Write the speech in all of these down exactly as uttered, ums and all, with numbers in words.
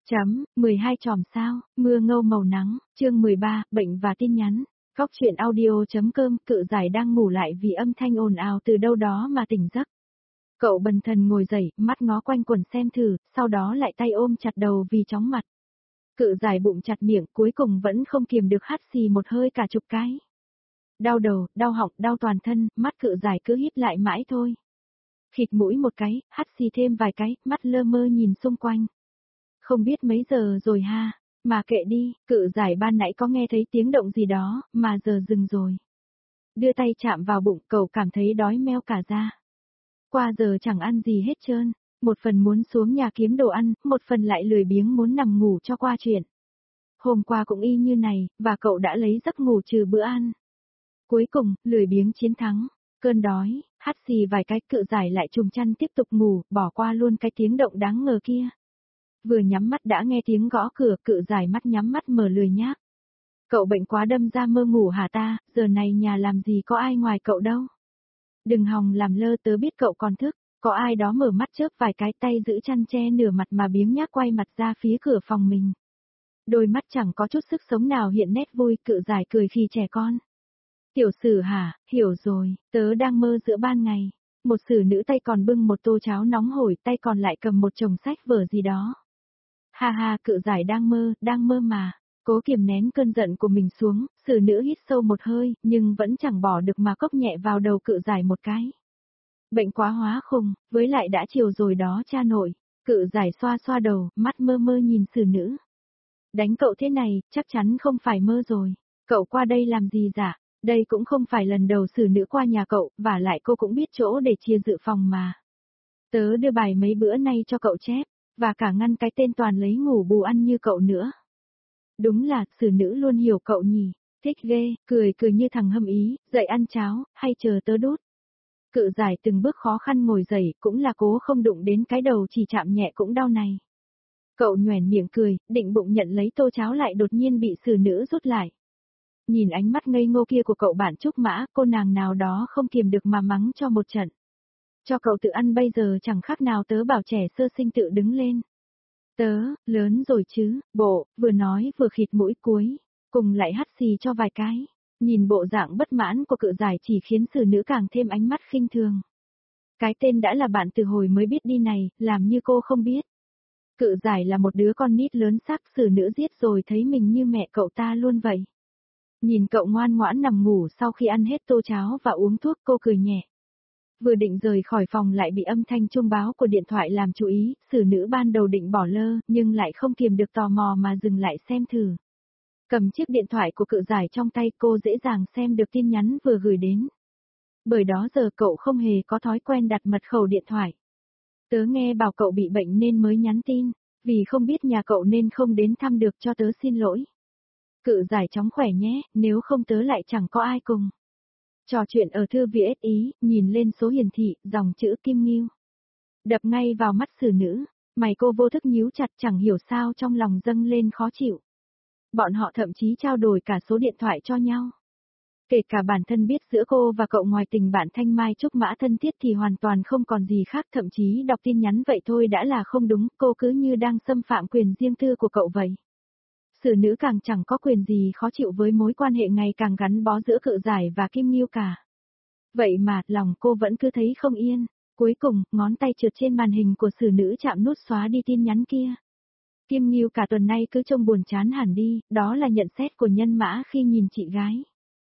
Chấm, mười hai chòm sao, mưa ngâu màu nắng, chương mười ba, bệnh và tin nhắn. Góc chuyện audio.com, Cự Giải đang ngủ lại vì âm thanh ồn ào từ đâu đó mà tỉnh giấc. Cậu bần thần ngồi dậy, mắt ngó quanh quần xem thử, sau đó lại tay ôm chặt đầu vì chóng mặt. Cự Giải bụng chặt miệng, cuối cùng vẫn không kiềm được hắt xì một hơi cả chục cái. Đau đầu, đau họng, đau toàn thân, mắt Cự Giải cứ híp lại mãi thôi. Khịt mũi một cái, hắt xì thêm vài cái, mắt lơ mơ nhìn xung quanh. Không biết mấy giờ rồi ha, mà kệ đi, Cự Giải ban nãy có nghe thấy tiếng động gì đó, mà giờ dừng rồi. Đưa tay chạm vào bụng, cậu cảm thấy đói meo cả da. Qua giờ chẳng ăn gì hết trơn, một phần muốn xuống nhà kiếm đồ ăn, một phần lại lười biếng muốn nằm ngủ cho qua chuyện. Hôm qua cũng y như này, và cậu đã lấy giấc ngủ trừ bữa ăn. Cuối cùng, lười biếng chiến thắng, cơn đói, hắt xì vài cái, Cự Giải lại trùm chăn tiếp tục ngủ, bỏ qua luôn cái tiếng động đáng ngờ kia. Vừa nhắm mắt đã nghe tiếng gõ cửa, Cự Giải mắt nhắm mắt mở lười nhác. Cậu bệnh quá đâm ra mơ ngủ hả ta, giờ này nhà làm gì có ai ngoài cậu đâu. Đừng hòng làm lơ, tớ biết cậu còn thức, có ai đó mở mắt chớp vài cái, tay giữ chăn che nửa mặt mà biếng nhác quay mặt ra phía cửa phòng mình. Đôi mắt chẳng có chút sức sống nào hiện nét vui, Cự Giải cười khi trẻ con. Tiểu Sử hả, hiểu rồi, tớ đang mơ giữa ban ngày. Một xử nữ tay còn bưng một tô cháo nóng hổi, tay còn lại cầm một chồng sách vở gì đó. Ha ha, Cự Giải đang mơ, đang mơ mà. Cố kiềm nén cơn giận của mình xuống, xử nữ hít sâu một hơi, nhưng vẫn chẳng bỏ được mà cốc nhẹ vào đầu Cự Giải một cái. Bệnh quá hóa khùng, với lại đã chiều rồi đó cha nội. Cự Giải xoa xoa đầu, mắt mơ mơ nhìn xử nữ. Đánh cậu thế này, chắc chắn không phải mơ rồi. Cậu qua đây làm gì dạ? Đây cũng không phải lần đầu xử nữ qua nhà cậu, và lại cô cũng biết chỗ để chia dự phòng mà. Tớ đưa bài mấy bữa nay cho cậu chép, và cả ngăn cái tên toàn lấy ngủ bù ăn như cậu nữa. Đúng là, xử nữ luôn hiểu cậu nhỉ, thích ghê, cười cười như thằng hâm ý, dậy ăn cháo, hay chờ tớ đút. Cự Giải từng bước khó khăn ngồi dậy, cũng là cố không đụng đến cái đầu chỉ chạm nhẹ cũng đau này. Cậu nhoẻn miệng cười, định bụng nhận lấy tô cháo lại đột nhiên bị xử nữ rút lại. Nhìn ánh mắt ngây ngô kia của cậu bạn Trúc Mã, cô nàng nào đó không kiềm được mà mắng cho một trận. Cho cậu tự ăn bây giờ chẳng khác nào tớ bảo trẻ sơ sinh tự đứng lên. Tớ, lớn rồi chứ, bộ, vừa nói vừa khịt mũi cuối, cùng lại hắt xì cho vài cái. Nhìn bộ dạng bất mãn của Cự Giải chỉ khiến xử nữ càng thêm ánh mắt khinh thường. Cái tên đã là bạn từ hồi mới biết đi này, làm như cô không biết. Cự Giải là một đứa con nít lớn xác, xử nữ giết rồi thấy mình như mẹ cậu ta luôn vậy. Nhìn cậu ngoan ngoãn nằm ngủ sau khi ăn hết tô cháo và uống thuốc, cô cười nhẹ. Vừa định rời khỏi phòng lại bị âm thanh chuông báo của điện thoại làm chú ý, xử nữ ban đầu định bỏ lơ, nhưng lại không kiềm được tò mò mà dừng lại xem thử. Cầm chiếc điện thoại của Cự Giải trong tay, cô dễ dàng xem được tin nhắn vừa gửi đến. Bởi đó giờ cậu không hề có thói quen đặt mật khẩu điện thoại. Tớ nghe bảo cậu bị bệnh nên mới nhắn tin, vì không biết nhà cậu nên không đến thăm được, cho tớ xin lỗi. Cự Giải chóng khỏe nhé, nếu không tớ lại chẳng có ai cùng. Trò chuyện ở thư vê ét ý, nhìn lên số hiển thị, dòng chữ Kim Ngưu. Đập ngay vào mắt xử nữ, mày cô vô thức nhíu chặt, chẳng hiểu sao trong lòng dâng lên khó chịu. Bọn họ thậm chí trao đổi cả số điện thoại cho nhau. Kể cả bản thân biết giữa cô và cậu ngoài tình bạn Thanh Mai Trúc Mã thân thiết thì hoàn toàn không còn gì khác, thậm chí đọc tin nhắn vậy thôi đã là không đúng, cô cứ như đang xâm phạm quyền riêng tư của cậu vậy. Xử nữ càng chẳng có quyền gì khó chịu với mối quan hệ ngày càng gắn bó giữa Cự Giải và Kim Ngưu cả. Vậy mà, lòng cô vẫn cứ thấy không yên, cuối cùng, ngón tay trượt trên màn hình của xử nữ chạm nút xóa đi tin nhắn kia. Kim Ngưu cả tuần nay cứ trông buồn chán hẳn đi, đó là nhận xét của Nhân Mã khi nhìn chị gái.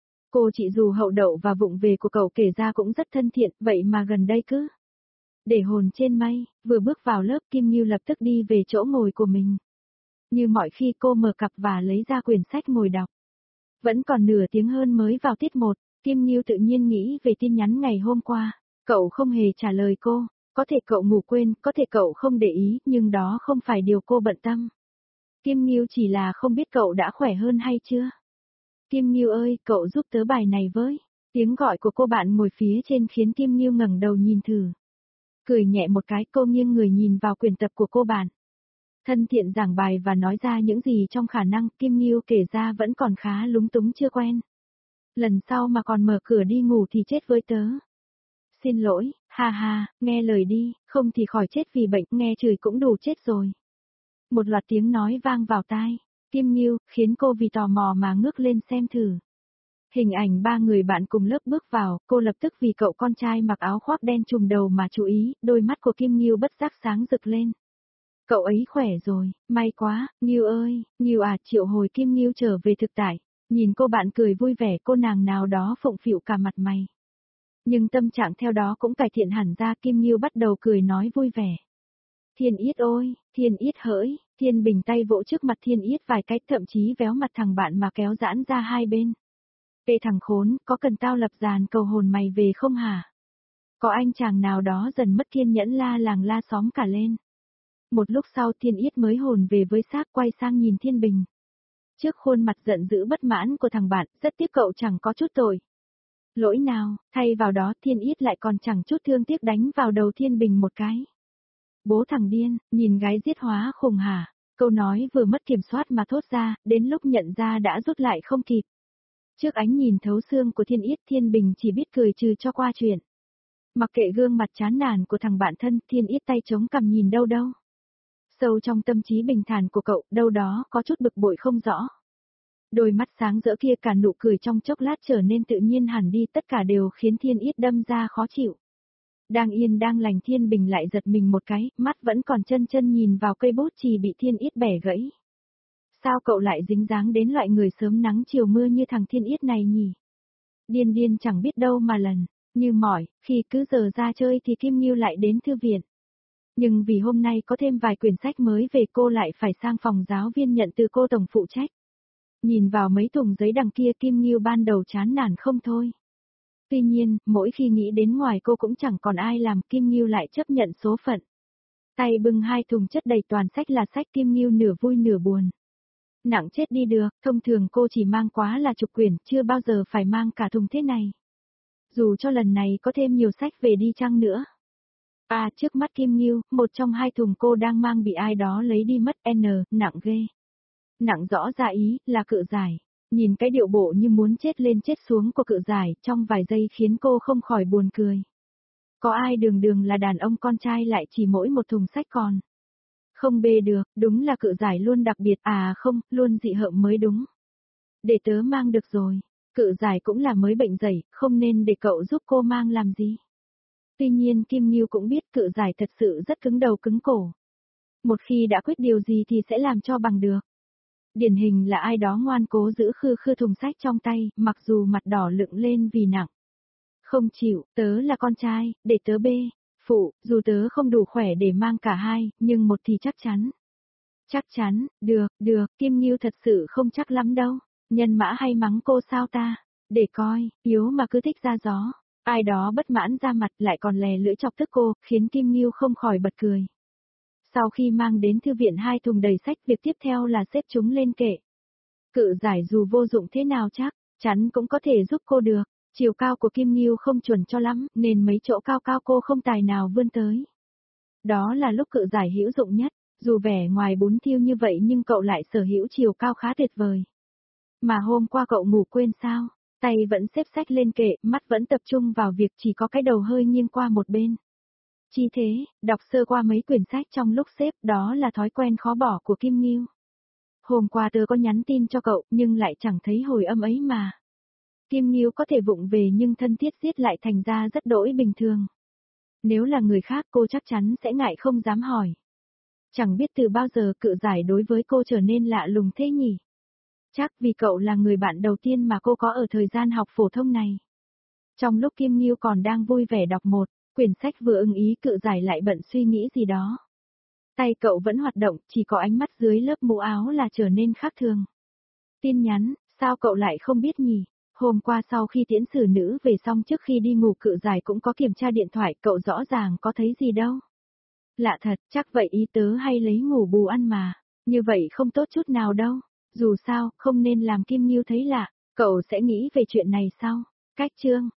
Cô chị dù hậu đậu và vụng về của cậu kể ra cũng rất thân thiện, vậy mà gần đây cứ để hồn trên mây. Vừa bước vào lớp, Kim Ngưu lập tức đi về chỗ ngồi của mình. Như mọi khi, cô mở cặp và lấy ra quyển sách ngồi đọc. Vẫn còn nửa tiếng hơn mới vào tiết một, Kim Ngưu tự nhiên nghĩ về tin nhắn ngày hôm qua. Cậu không hề trả lời cô, có thể cậu ngủ quên, có thể cậu không để ý, nhưng đó không phải điều cô bận tâm. Kim Ngưu chỉ là không biết cậu đã khỏe hơn hay chưa. Kim Ngưu ơi, cậu giúp tớ bài này với. Tiếng gọi của cô bạn ngồi phía trên khiến Kim Ngưu ngẩng đầu nhìn thử. Cười nhẹ một cái, cô nghiêng người nhìn vào quyển tập của cô bạn. Thân thiện giảng bài và nói ra những gì trong khả năng, Kim Ngưu kể ra vẫn còn khá lúng túng chưa quen. Lần sau mà còn mở cửa đi ngủ thì chết với tớ. Xin lỗi, ha ha, nghe lời đi, không thì khỏi chết vì bệnh, nghe chửi cũng đủ chết rồi. Một loạt tiếng nói vang vào tai. Kim Nghiêu, khiến cô vì tò mò mà ngước lên xem thử. Hình ảnh ba người bạn cùng lớp bước vào, cô lập tức vì cậu con trai mặc áo khoác đen trùm đầu mà chú ý, đôi mắt của Kim Nghiêu bất giác sáng rực lên. Cậu ấy khỏe rồi, may quá, Nghiêu ơi, Nghiêu à, triệu hồi Kim Nghiêu trở về thực tại. Nhìn cô bạn cười vui vẻ, cô nàng nào đó phụng phịu cả mặt mày. Nhưng tâm trạng theo đó cũng cải thiện hẳn ra, Kim Nghiêu bắt đầu cười nói vui vẻ. Thiên Yết ôi, Thiên Yết hỡi, Thiên Bình tay vỗ trước mặt Thiên Yết vài cái, thậm chí véo mặt thằng bạn mà kéo giãn ra hai bên. Ê thằng khốn, có cần tao lập dàn cầu hồn mày về không hả? Có anh chàng nào đó dần mất kiên nhẫn la làng la xóm cả lên. Một lúc sau Thiên Yết mới hồn về với xác, quay sang nhìn Thiên Bình. Trước khuôn mặt giận dữ bất mãn của thằng bạn, rất tiếc cậu chẳng có chút tội. Lỗi nào, thay vào đó Thiên Yết lại còn chẳng chút thương tiếc đánh vào đầu Thiên Bình một cái. Bố thằng điên, nhìn gái giết hóa khùng hả? Câu nói vừa mất kiểm soát mà thốt ra, đến lúc nhận ra đã rút lại không kịp. Trước ánh nhìn thấu xương của Thiên Yết, Thiên Bình chỉ biết cười trừ cho qua chuyện. Mặc kệ gương mặt chán nản của thằng bạn thân, Thiên Yết tay chống cằm nhìn đâu đâu. Sâu trong tâm trí bình thản của cậu, đâu đó có chút bực bội không rõ. Đôi mắt sáng rỡ kia cả nụ cười trong chốc lát trở nên tự nhiên hẳn đi, tất cả đều khiến Thiên Yết đâm ra khó chịu. Đang yên đang lành Thiên Bình lại giật mình một cái, mắt vẫn còn chân chân nhìn vào cây bút chì bị Thiên Yết bẻ gãy. Sao cậu lại dính dáng đến loại người sớm nắng chiều mưa như thằng Thiên Yết này nhỉ? Điên điên chẳng biết đâu mà lần, như mỏi, khi cứ giờ ra chơi thì Kim Nghiêu lại đến thư viện. Nhưng vì hôm nay có thêm vài quyển sách mới về cô lại phải sang phòng giáo viên nhận từ cô tổng phụ trách. Nhìn vào mấy thùng giấy đằng kia Kim Nghiêu ban đầu chán nản không thôi. Tuy nhiên, mỗi khi nghĩ đến ngoài cô cũng chẳng còn ai làm, Kim Nghiêu lại chấp nhận số phận. Tay bưng hai thùng chất đầy toàn sách là sách, Kim Nghiêu nửa vui nửa buồn. Nặng chết đi được, thông thường cô chỉ mang quá là chục quyển, chưa bao giờ phải mang cả thùng thế này. Dù cho lần này có thêm nhiều sách về đi chăng nữa. À, trước mắt Kim Nghiêu, một trong hai thùng cô đang mang bị ai đó lấy đi mất, n, nặng ghê. Nặng rõ ra ý, là Cự Giải. Nhìn cái điệu bộ như muốn chết lên chết xuống của Cự Giải, trong vài giây khiến cô không khỏi buồn cười. Có ai đường đường là đàn ông con trai lại chỉ mỗi một thùng sách còn. Không bê được, đúng là Cự Giải luôn đặc biệt, à không, luôn dị hợm mới đúng. Để tớ mang được rồi, Cự Giải cũng là mới bệnh dậy, không nên để cậu giúp cô mang làm gì. Tuy nhiên Kim Nghiêu cũng biết Cự Giải thật sự rất cứng đầu cứng cổ. Một khi đã quyết điều gì thì sẽ làm cho bằng được. Điển hình là ai đó ngoan cố giữ khư khư thùng sách trong tay, mặc dù mặt đỏ lựng lên vì nặng. Không chịu, tớ là con trai, để tớ bê. Phụ, dù tớ không đủ khỏe để mang cả hai, nhưng một thì chắc chắn. Chắc chắn, được, được, Kim Nghiêu thật sự không chắc lắm đâu. Nhân mã hay mắng cô sao ta? Để coi, yếu mà cứ thích ra gió. Ai đó bất mãn ra mặt lại còn lè lưỡi chọc tức cô, khiến Kim Nghiêu không khỏi bật cười. Sau khi mang đến thư viện hai thùng đầy sách, việc tiếp theo là xếp chúng lên kệ. Cự Giải dù vô dụng thế nào chắc, chắn cũng có thể giúp cô được. Chiều cao của Kim Nghiêu không chuẩn cho lắm, nên mấy chỗ cao cao cô không tài nào vươn tới. Đó là lúc Cự Giải hữu dụng nhất, dù vẻ ngoài bún thiêu như vậy nhưng cậu lại sở hữu chiều cao khá tuyệt vời. Mà hôm qua cậu ngủ quên sao? Tay vẫn xếp sách lên kệ, mắt vẫn tập trung vào việc, chỉ có cái đầu hơi nghiêng qua một bên. Chi thế, đọc sơ qua mấy quyển sách trong lúc xếp, đó là thói quen khó bỏ của Kim Nghiêu. Hôm qua tớ có nhắn tin cho cậu, nhưng lại chẳng thấy hồi âm ấy mà. Kim Nghiêu có thể vụng về nhưng thân thiết giết lại thành ra rất đỗi bình thường. Nếu là người khác cô chắc chắn sẽ ngại không dám hỏi. Chẳng biết từ bao giờ Cự Giải đối với cô trở nên lạ lùng thế nhỉ? Chắc vì cậu là người bạn đầu tiên mà cô có ở thời gian học phổ thông này. Trong lúc Kim Nghiêu còn đang vui vẻ đọc một quyển sách vừa ưng ý, Cự Giải lại bận suy nghĩ gì đó. Tay cậu vẫn hoạt động, chỉ có ánh mắt dưới lớp mũ áo là trở nên khác thường. Tin nhắn, sao cậu lại không biết nhỉ? Hôm qua sau khi tiễn xử nữ về xong trước khi đi ngủ Cự Giải cũng có kiểm tra điện thoại, cậu rõ ràng có thấy gì đâu. Lạ thật, chắc vậy ý tớ hay lấy ngủ bù ăn mà. Như vậy không tốt chút nào đâu. Dù sao, không nên làm Kim Nghiêu thấy lạ. Cậu sẽ nghĩ về chuyện này sau. Cách chương